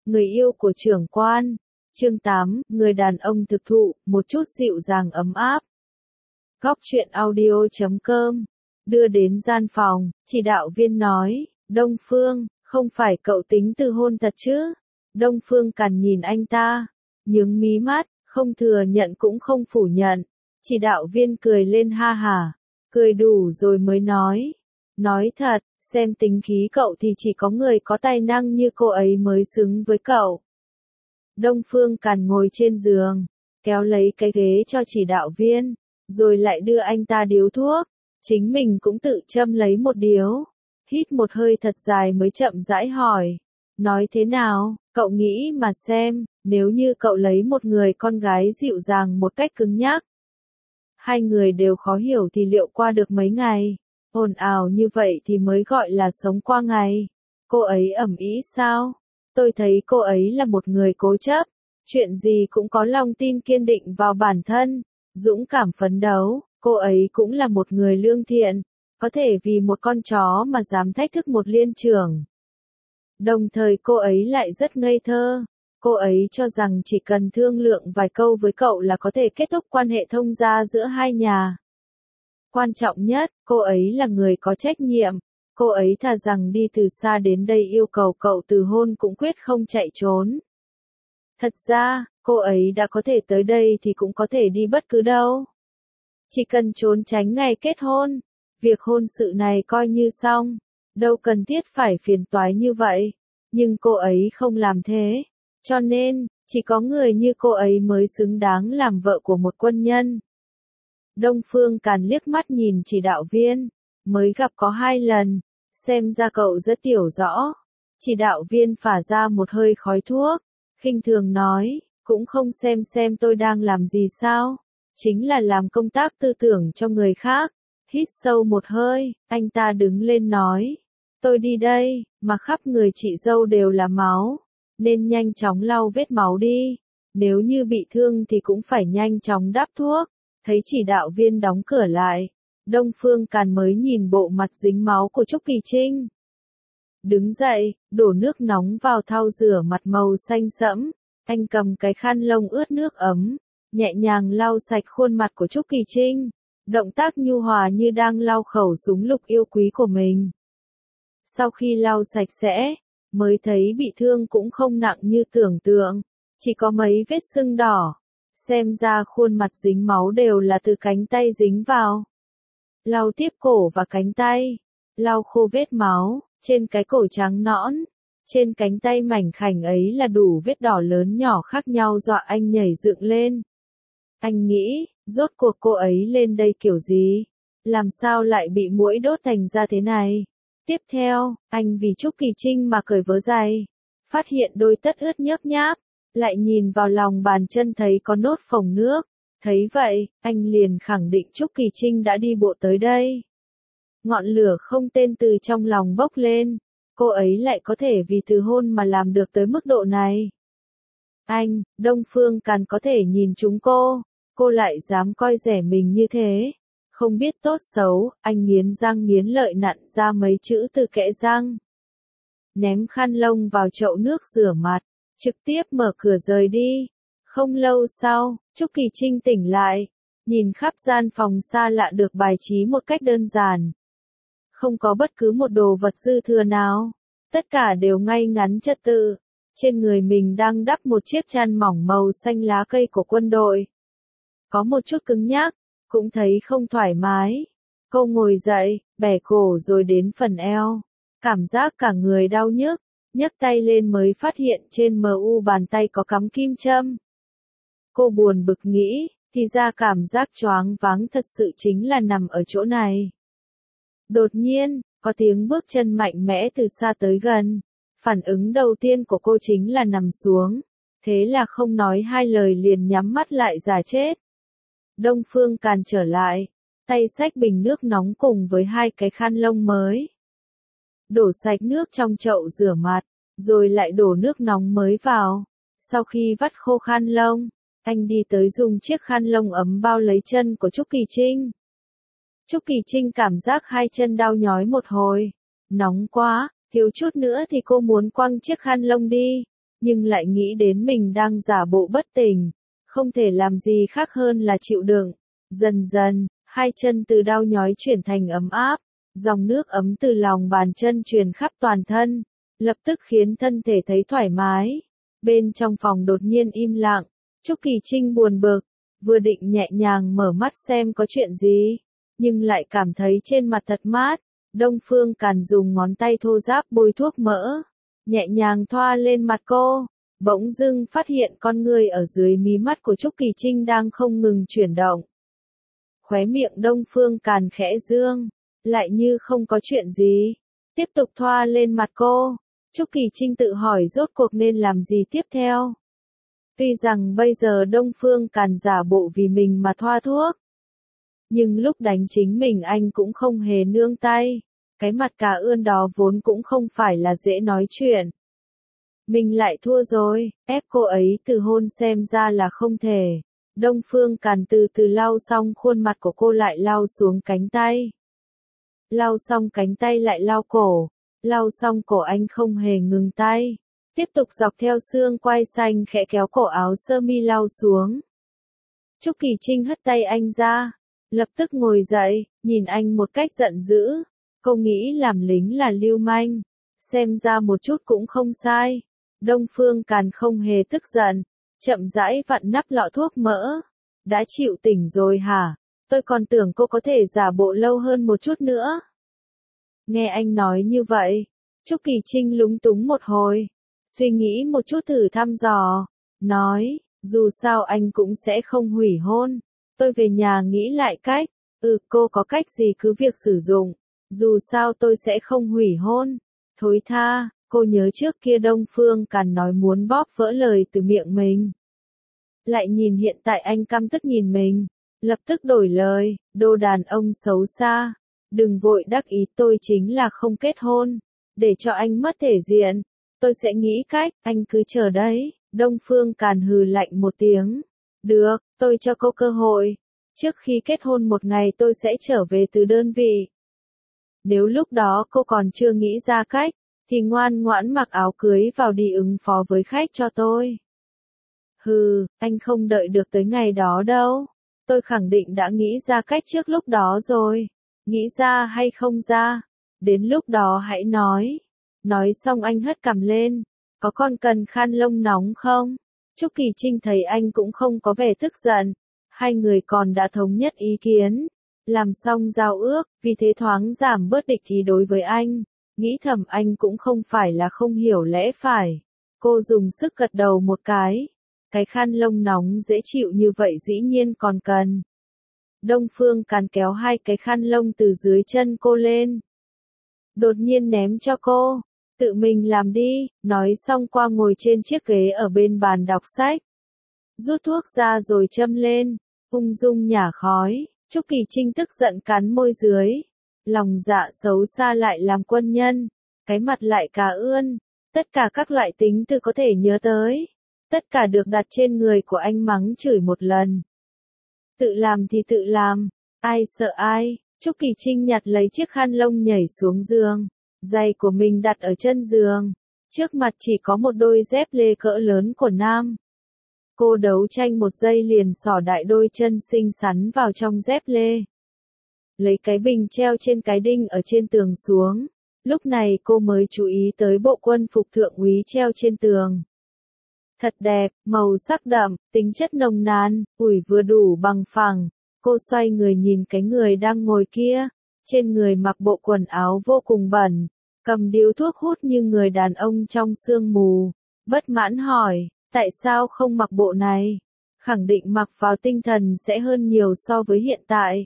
người yêu của trưởng quan. Chương 8, người đàn ông thực thụ, một chút dịu dàng ấm áp. Góc truyện audio.com đưa đến gian phòng, chỉ đạo viên nói, Đông Phương, không phải cậu tính từ hôn thật chứ? Đông Phương Càn nhìn anh ta, nhướng mí mắt, không thừa nhận cũng không phủ nhận. Chỉ đạo viên cười lên ha hả, cười đủ rồi mới nói thật, xem tính khí cậu thì chỉ có người có tài năng như cô ấy mới xứng với cậu. Đông Phương Càn ngồi trên giường, kéo lấy cái ghế cho chỉ đạo viên, rồi lại đưa anh ta điếu thuốc, chính mình cũng tự châm lấy một điếu, hít một hơi thật dài mới chậm rãi hỏi, nói thế nào, cậu nghĩ mà xem, nếu như cậu lấy một người con gái dịu dàng một cách cứng nhắc, hai người đều khó hiểu thì liệu qua được mấy ngày, ồn ào như vậy thì mới gọi là sống qua ngày. Cô ấy ầm ĩ sao? Tôi thấy cô ấy là một người cố chấp, chuyện gì cũng có lòng tin kiên định vào bản thân, dũng cảm phấn đấu, cô ấy cũng là một người lương thiện, có thể vì một con chó mà dám thách thức một liên trưởng. Đồng thời cô ấy lại rất ngây thơ, cô ấy cho rằng chỉ cần thương lượng vài câu với cậu là có thể kết thúc quan hệ thông gia giữa hai nhà. Quan trọng nhất, cô ấy là người có trách nhiệm, cô ấy thà rằng đi từ xa đến đây yêu cầu cậu từ hôn cũng quyết không chạy trốn. Thật ra, cô ấy đã có thể tới đây thì cũng có thể đi bất cứ đâu. Chỉ cần trốn tránh ngày kết hôn, việc hôn sự này coi như xong, đâu cần thiết phải phiền toái như vậy. Nhưng cô ấy không làm thế, cho nên, chỉ có người như cô ấy mới xứng đáng làm vợ của một quân nhân. Đông Phương Càn liếc mắt nhìn chỉ đạo viên, mới gặp có 2 lần, xem ra cậu rất hiểu rõ. Chỉ đạo viên phả ra một hơi khói thuốc, khinh thường nói, cũng không xem tôi đang làm gì sao, chính là làm công tác tư tưởng cho người khác. Hít sâu một hơi, anh ta đứng lên nói, tôi đi đây, mà khắp người chị dâu đều là máu, nên nhanh chóng lau vết máu đi, nếu như bị thương thì cũng phải nhanh chóng đắp thuốc. Thấy chỉ đạo viên đóng cửa lại, Đông Phương Càn mới nhìn bộ mặt dính máu của Trúc Kỳ Trinh. Đứng dậy, đổ nước nóng vào thau rửa mặt màu xanh sẫm, anh cầm cái khăn lông ướt nước ấm, nhẹ nhàng lau sạch khuôn mặt của Trúc Kỳ Trinh, động tác nhu hòa như đang lau khẩu súng lục yêu quý của mình. Sau khi lau sạch sẽ, mới thấy bị thương cũng không nặng như tưởng tượng, chỉ có mấy vết sưng đỏ. Xem ra khuôn mặt dính máu đều là từ cánh tay dính vào. Lau tiếp cổ và cánh tay, lau khô vết máu, trên cái cổ trắng nõn, trên cánh tay mảnh khảnh ấy là đủ vết đỏ lớn nhỏ khác nhau dọa anh nhảy dựng lên. Anh nghĩ, rốt cuộc cô ấy lên đây kiểu gì? Làm sao lại bị muỗi đốt thành ra thế này? Tiếp theo, anh vì Trúc Kỳ Trinh mà cởi vớ giày, phát hiện đôi tất ướt nhớp nháp. Lại nhìn vào lòng bàn chân thấy có nốt phồng nước, thấy vậy, anh liền khẳng định Trúc Kỳ Trinh đã đi bộ tới đây. Ngọn lửa không tên từ trong lòng bốc lên, cô ấy lại có thể vì từ hôn mà làm được tới mức độ này. Anh, Đông Phương Càn có thể nhìn chúng cô lại dám coi rẻ mình như thế. Không biết tốt xấu, anh nghiến răng nghiến lợi nặn ra mấy chữ từ kẽ răng. Ném khăn lông vào chậu nước rửa mặt. Trực tiếp mở cửa rời đi. Không lâu sau, Trúc Kỳ Trinh tỉnh lại, nhìn khắp gian phòng xa lạ được bài trí một cách đơn giản. Không có bất cứ một đồ vật dư thừa nào, tất cả đều ngay ngắn trật tự. Trên người mình đang đắp một chiếc chăn mỏng màu xanh lá cây của quân đội. Có một chút cứng nhắc, cũng thấy không thoải mái. Cô ngồi dậy, bẻ cổ rồi đến phần eo, cảm giác cả người đau nhức. Nhấc tay lên mới phát hiện trên mu bàn tay có cắm kim châm. Cô buồn bực nghĩ, thì ra cảm giác choáng váng thật sự chính là nằm ở chỗ này. Đột nhiên, có tiếng bước chân mạnh mẽ từ xa tới gần. Phản ứng đầu tiên của cô chính là nằm xuống. Thế là không nói hai lời liền nhắm mắt lại giả chết. Đông Phương Càn trở lại, tay xách bình nước nóng cùng với 2 cái khăn lông mới. Đổ sạch nước trong chậu rửa mặt, rồi lại đổ nước nóng mới vào. Sau khi vắt khô khăn lông, anh đi tới dùng chiếc khăn lông ấm bao lấy chân của Trúc Kỳ Trinh. Trúc Kỳ Trinh cảm giác 2 chân đau nhói một hồi. Nóng quá, thiếu chút nữa thì cô muốn quăng chiếc khăn lông đi. nhưng lại nghĩ đến mình đang giả bộ bất tỉnh, không thể làm gì khác hơn là chịu đựng. Dần dần, hai chân từ đau nhói chuyển thành ấm áp, dòng nước ấm từ lòng bàn chân truyền khắp toàn thân, lập tức khiến thân thể thấy thoải mái. Bên trong phòng đột nhiên im lặng, Trúc Kỳ Trinh buồn bực, vừa định nhẹ nhàng mở mắt xem có chuyện gì, nhưng lại cảm thấy trên mặt thật mát. Đông Phương Càn dùng ngón tay thô ráp bôi thuốc mỡ, nhẹ nhàng thoa lên mặt cô, bỗng dưng phát hiện con người ở dưới mí mắt của Trúc Kỳ Trinh đang không ngừng chuyển động. Khóe miệng Đông Phương Càn khẽ dương, lại như không có chuyện gì, tiếp tục thoa lên mặt cô. Trúc Kỳ Trinh tự hỏi rốt cuộc nên làm gì tiếp theo. Tuy rằng bây giờ Đông Phương Càn giả bộ vì mình mà thoa thuốc, nhưng lúc đánh chính mình anh cũng không hề nương tay, cái mặt cà ươn đó vốn cũng không phải là dễ nói chuyện. Mình lại thua rồi, ép cô ấy từ hôn xem ra là không thể. Đông Phương Càn từ từ lau xong khuôn mặt của cô lại lau xuống cánh tay. Lau xong cánh tay lại lau cổ, lau xong cổ anh không hề ngừng tay. Tiếp tục dọc theo xương quai xanh khẽ kéo cổ áo sơ mi lau xuống. Trúc Kỳ Trinh hất tay anh ra, lập tức ngồi dậy, nhìn anh một cách giận dữ. Cô nghĩ làm lính là lưu manh, xem ra một chút cũng không sai. Đông Phương Càn không hề tức giận, chậm rãi vặn nắp lọ thuốc mỡ. Đã chịu tỉnh rồi hả? Tôi còn tưởng cô có thể giả bộ lâu hơn một chút nữa. Nghe anh nói như vậy, Trúc Kỳ Trinh lúng túng một hồi, suy nghĩ một chút thử thăm dò, nói, dù sao anh cũng sẽ không hủy hôn. Tôi về nhà nghĩ lại cách. Cô có cách gì cứ việc sử dụng, dù sao tôi sẽ không hủy hôn. Thối tha, cô nhớ trước kia Đông Phương Càn nói muốn bóp vỡ lời từ miệng mình. Lại nhìn hiện tại anh căm tức nhìn mình, lập tức đổi lời, đồ đàn ông xấu xa. Đừng vội đắc ý, tôi chính là không kết hôn, để cho anh mất thể diện. Tôi sẽ nghĩ cách, anh cứ chờ đấy. Đông Phương Càn hừ lạnh một tiếng. Được, tôi cho cô cơ hội. Trước khi kết hôn một ngày tôi sẽ trở về từ đơn vị. Nếu lúc đó cô còn chưa nghĩ ra cách, thì ngoan ngoãn mặc áo cưới vào đi ứng phó với khách cho tôi. Hừ, anh không đợi được tới ngày đó đâu. Tôi khẳng định đã nghĩ ra cách trước lúc đó rồi. Nghĩ ra hay không ra, đến lúc đó hãy nói. Nói xong anh hất cằm lên. Có còn cần khăn lông nóng không? Trúc Kỳ Trinh thấy anh cũng không có vẻ tức giận. Hai người còn đã thống nhất ý kiến. Làm xong giao ước, vì thế thoáng giảm bớt địch ý đối với anh. Nghĩ thầm anh cũng không phải là không hiểu lẽ phải. Cô dùng sức gật đầu một cái. Cái khăn lông nóng dễ chịu như vậy dĩ nhiên còn cần. Đông Phương Càn kéo hai cái khăn lông từ dưới chân cô lên. Đột nhiên ném cho cô. Tự mình làm đi, nói xong qua ngồi trên chiếc ghế ở bên bàn đọc sách. Rút thuốc ra rồi châm lên, ung dung nhả khói. Trúc Kỳ Trinh tức giận cắn môi dưới. Lòng dạ xấu xa lại làm quân nhân. Cái mặt lại cà ươn. Tất cả các loại tính từ có thể nhớ tới. Tất cả được đặt trên người của anh mắng chửi một lần. Tự làm thì tự làm. Ai sợ ai. Trúc Kỳ Trinh nhặt lấy chiếc khăn lông nhảy xuống giường. Giày của mình đặt ở chân giường. Trước mặt chỉ có một đôi dép lê cỡ lớn của nam. Cô đấu tranh một giây liền xỏ đại đôi chân xinh xắn vào trong dép lê. Lấy cái bình treo trên cái đinh ở trên tường xuống. Lúc này cô mới chú ý tới bộ quân phục thượng úy treo trên tường. Thật đẹp, màu sắc đậm, tính chất nồng nàn, ủi vừa đủ bằng phẳng. Cô xoay người nhìn cái người đang ngồi kia. Trên người mặc bộ quần áo vô cùng bẩn. Cầm điếu thuốc hút như người đàn ông trong sương mù. Bất mãn hỏi, tại sao không mặc bộ này? Khẳng định mặc vào tinh thần sẽ hơn nhiều so với hiện tại.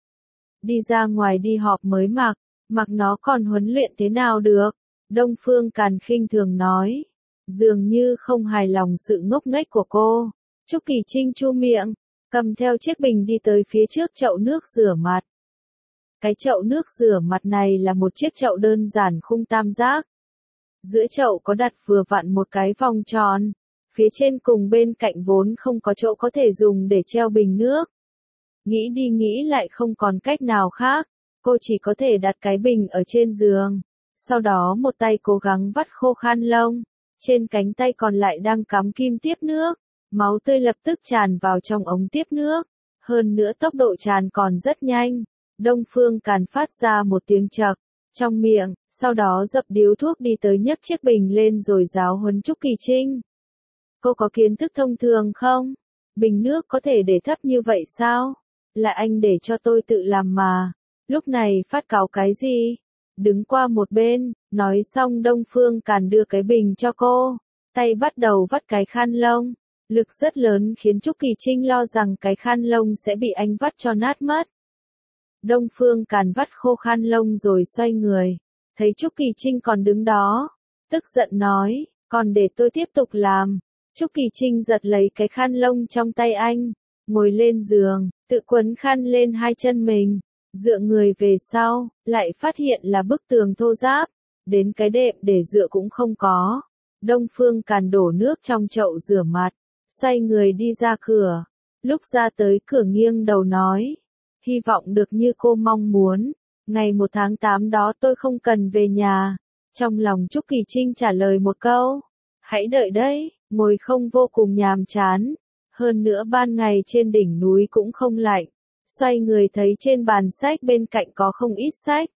Đi ra ngoài đi họp mới mặc nó còn huấn luyện thế nào được? Đông Phương Càn khinh thường nói. Dường như không hài lòng sự ngốc nghếch của cô. Trúc Kỳ Trinh chu miệng, cầm theo chiếc bình đi tới phía trước chậu nước rửa mặt. Cái chậu nước rửa mặt này là một chiếc chậu đơn giản khung tam giác. Giữa chậu có đặt vừa vặn một cái vòng tròn. Phía trên cùng bên cạnh vốn không có chỗ có thể dùng để treo bình nước. Nghĩ đi nghĩ lại không còn cách nào khác. Cô chỉ có thể đặt cái bình ở trên giường. Sau đó một tay cố gắng vắt khô khăn lông. trên cánh tay còn lại đang cắm kim tiếp nước, máu tươi lập tức tràn vào trong ống tiếp nước, hơn nữa tốc độ tràn còn rất nhanh. Đông Phương Càn phát ra một tiếng chậc trong miệng, sau đó dập điếu thuốc đi tới nhấc chiếc bình lên rồi giáo huấn Trúc Kỳ Trinh. Cô có kiến thức thông thường không? Bình nước có thể để thấp như vậy sao? Là anh để cho tôi tự làm mà. Lúc này phát cáu cái gì? Đứng qua một bên, nói xong Đông Phương Càn đưa cái bình cho cô, tay bắt đầu vắt cái khăn lông. Lực rất lớn khiến Trúc Kỳ Trinh lo rằng cái khăn lông sẽ bị anh vắt cho nát mất. Đông Phương Càn vắt khô khăn lông rồi xoay người, thấy Trúc Kỳ Trinh còn đứng đó, tức giận nói, còn để tôi tiếp tục làm. Trúc Kỳ Trinh giật lấy cái khăn lông trong tay anh, ngồi lên giường, tự quấn khăn lên hai chân mình, dựa người về sau, lại phát hiện là bức tường thô ráp, đến cái đệm để dựa cũng không có. Đông Phương Càn đổ nước trong chậu rửa mặt, xoay người đi ra cửa, lúc ra tới cửa nghiêng đầu nói, hy vọng được như cô mong muốn, ngày 1 tháng 8 đó tôi không cần về nhà. Trong lòng Trúc Kỳ Trinh trả lời một câu, hãy đợi đấy, ngồi không vô cùng nhàm chán, hơn nữa ban ngày trên đỉnh núi cũng không lạnh, xoay người thấy trên bàn sách bên cạnh có không ít sách.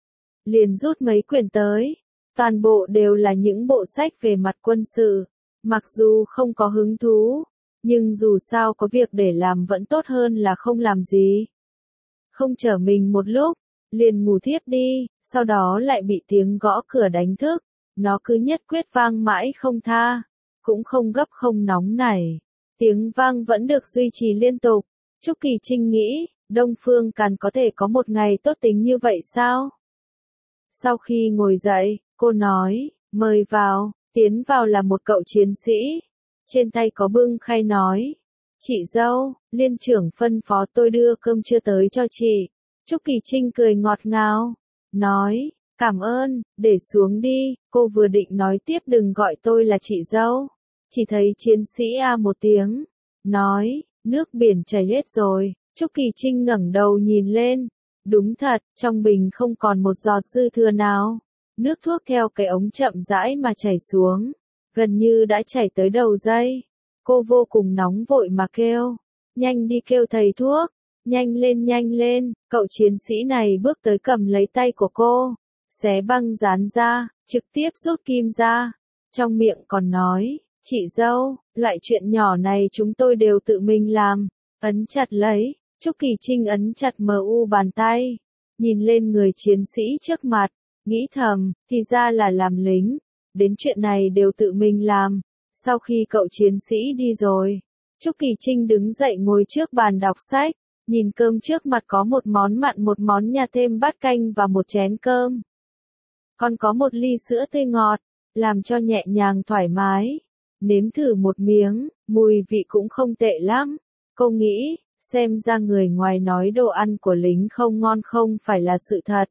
Liền rút mấy quyển tới, toàn bộ đều là những bộ sách về mặt quân sự, mặc dù không có hứng thú, nhưng dù sao có việc để làm vẫn tốt hơn là không làm gì. Không chờ mình một lúc, liền ngủ thiếp đi, sau đó lại bị tiếng gõ cửa đánh thức, nó cứ nhất quyết vang mãi không tha, cũng không gấp không nóng nảy, tiếng vang vẫn được duy trì liên tục. Trúc Kỳ Trinh nghĩ, Đông Phương Càn có thể có một ngày tốt tính như vậy sao? Sau khi ngồi dậy, cô nói, mời vào, tiến vào là một cậu chiến sĩ, trên tay có bưng khay nói, chị dâu, liên trưởng phân phó tôi đưa cơm trưa tới cho chị. Trúc Kỳ Trinh cười ngọt ngào, nói, cảm ơn, để xuống đi. Cô vừa định nói tiếp đừng gọi tôi là chị dâu, chỉ thấy chiến sĩ a một tiếng, nói, nước biển chảy hết rồi. Trúc Kỳ Trinh ngẩng đầu nhìn lên, đúng thật, trong bình không còn một giọt dư thừa nào, nước thuốc theo cái ống chậm rãi mà chảy xuống, gần như đã chảy tới đầu dây. Cô vô cùng nóng vội mà kêu, nhanh đi kêu thầy thuốc, nhanh lên, cậu chiến sĩ này bước tới cầm lấy tay của cô, xé băng dán ra, trực tiếp rút kim ra, trong miệng còn nói, chị dâu, loại chuyện nhỏ này chúng tôi đều tự mình làm, ấn chặt lấy. Trúc Kỳ Trinh ấn chặt MU bàn tay, nhìn lên người chiến sĩ trước mặt, nghĩ thầm, thì ra là làm lính, đến chuyện này đều tự mình làm. Sau khi cậu chiến sĩ đi rồi, Trúc Kỳ Trinh đứng dậy ngồi trước bàn đọc sách, nhìn cơm trước mặt có một món mặn một món nhà thêm bát canh và một chén cơm. Còn có một ly sữa tươi ngọt, làm cho nhẹ nhàng thoải mái. Nếm thử một miếng, mùi vị cũng không tệ lắm. Cô nghĩ, xem ra người ngoài nói đồ ăn của lính không ngon không phải là sự thật.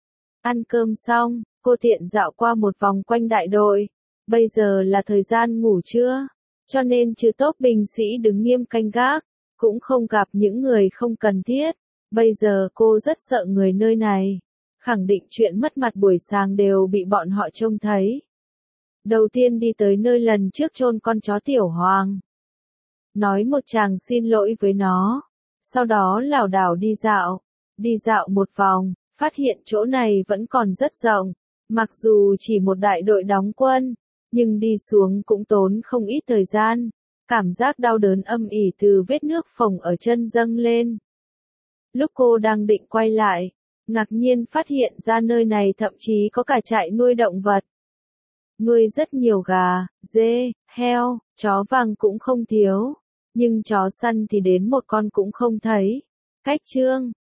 Ăn cơm xong, cô tiện dạo qua một vòng quanh đại đội. Bây giờ là thời gian ngủ trưa, cho nên trừ tốp binh sĩ đứng nghiêm canh gác, cũng không gặp những người không cần thiết. Bây giờ cô rất sợ người nơi này, khẳng định chuyện mất mặt buổi sáng đều bị bọn họ trông thấy. Đầu tiên đi tới nơi lần trước chôn con chó Tiểu Hoàng, nói một tràng xin lỗi với nó, sau đó lảo đảo đi dạo một vòng, phát hiện chỗ này vẫn còn rất rộng, mặc dù chỉ một đại đội đóng quân, nhưng đi xuống cũng tốn không ít thời gian, cảm giác đau đớn âm ỉ từ vết nước phồng ở chân dâng lên. Lúc cô đang định quay lại, ngạc nhiên phát hiện ra nơi này thậm chí có cả trại nuôi động vật. Nuôi rất nhiều gà, dê, heo, chó vàng cũng không thiếu, nhưng chó săn thì đến một con cũng không thấy. Cách chương